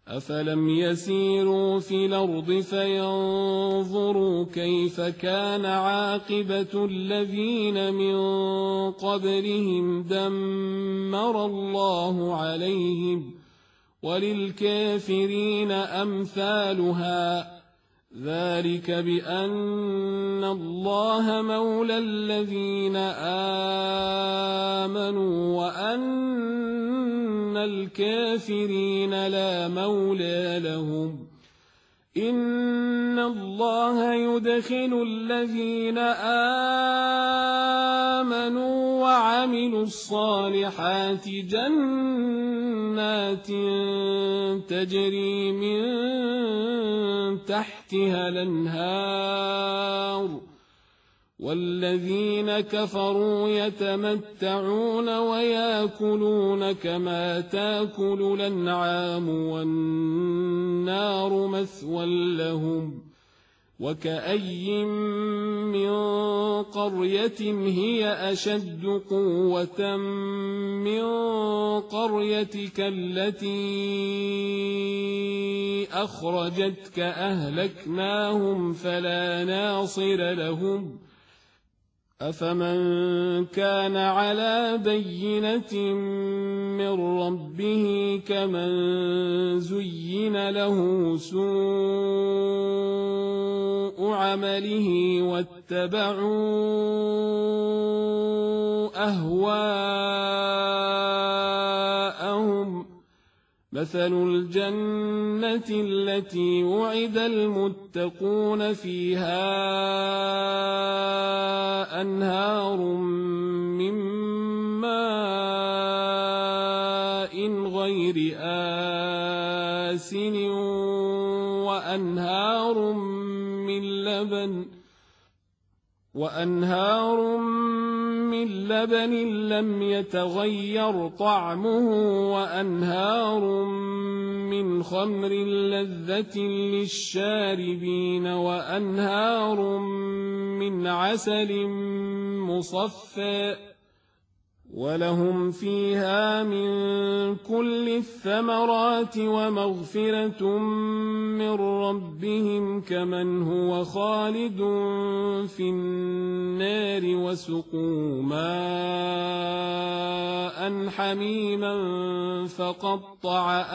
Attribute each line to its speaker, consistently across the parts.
Speaker 1: أفلم يسيروا في الأرض فينظروا كيف كان عاقبة الذين من قبلهم دمر الله عليهم وللكافرين أمثالها ذلك بأن الله مولى الذين آمنوا وأن الكافرين لا مولى لهم إن الله يدخل الذين آمنوا وعملوا الصالحات جنات تجري من تحتها الأنهار والذين كفروا يتمتعون ويأكلون كما تأكل الأنعام والنار مثوى لهم وكأي من قرية هي أشد قوة من قريتك التي أخرجتك أهلكناهم فلا ناصر لهم أفمن كان على بينة من ربه كمن زين له سوء عمله واتبعوا أهواءهم مثل الجنة التي وعد المتقون فيها أنهار من ماء غير آسن وأنهار من لبن لم يتغير طعمه وأنهار من خمر لذة للشاربين وأنهار من عسل مصفى ولهم فيها من كل الثمرات ومغفرة من ربهم كمن هو خالد في النار وسقوا ماء حميما فقطع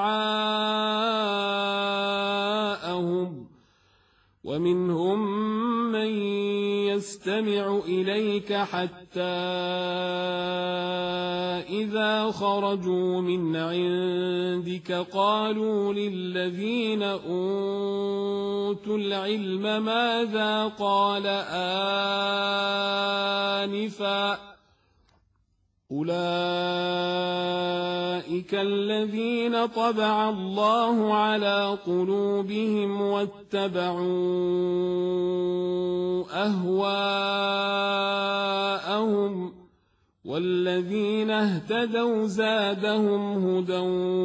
Speaker 1: أمعاءهم ومنهم من يستمع إليك حتى إذا خرجوا من عندك قالوا للذين أوتوا العلم ماذا قال آنفا أولئك الذين طبع الله على قلوبهم واتبعوا أهواءهم والذين اهتدوا زادهم هدى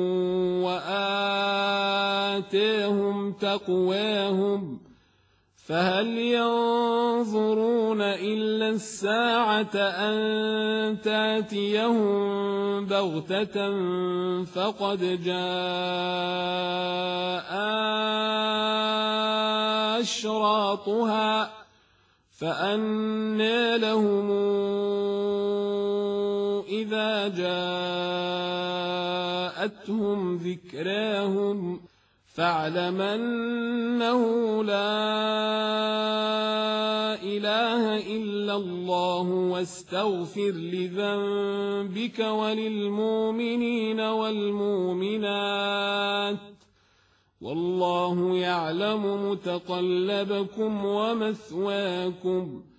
Speaker 1: وآتاهم تقواهم فهل ينظرون إلا الساعة أن تأتيهم بغتة فقد جاء أشراطها فأنى لهم إذا جاءتهم ذكراهم فاعلم أنه لا إله إلا الله واستغفر لذنبك وللمؤمنين والمؤمنات والله يعلم متقلبكم ومثواكم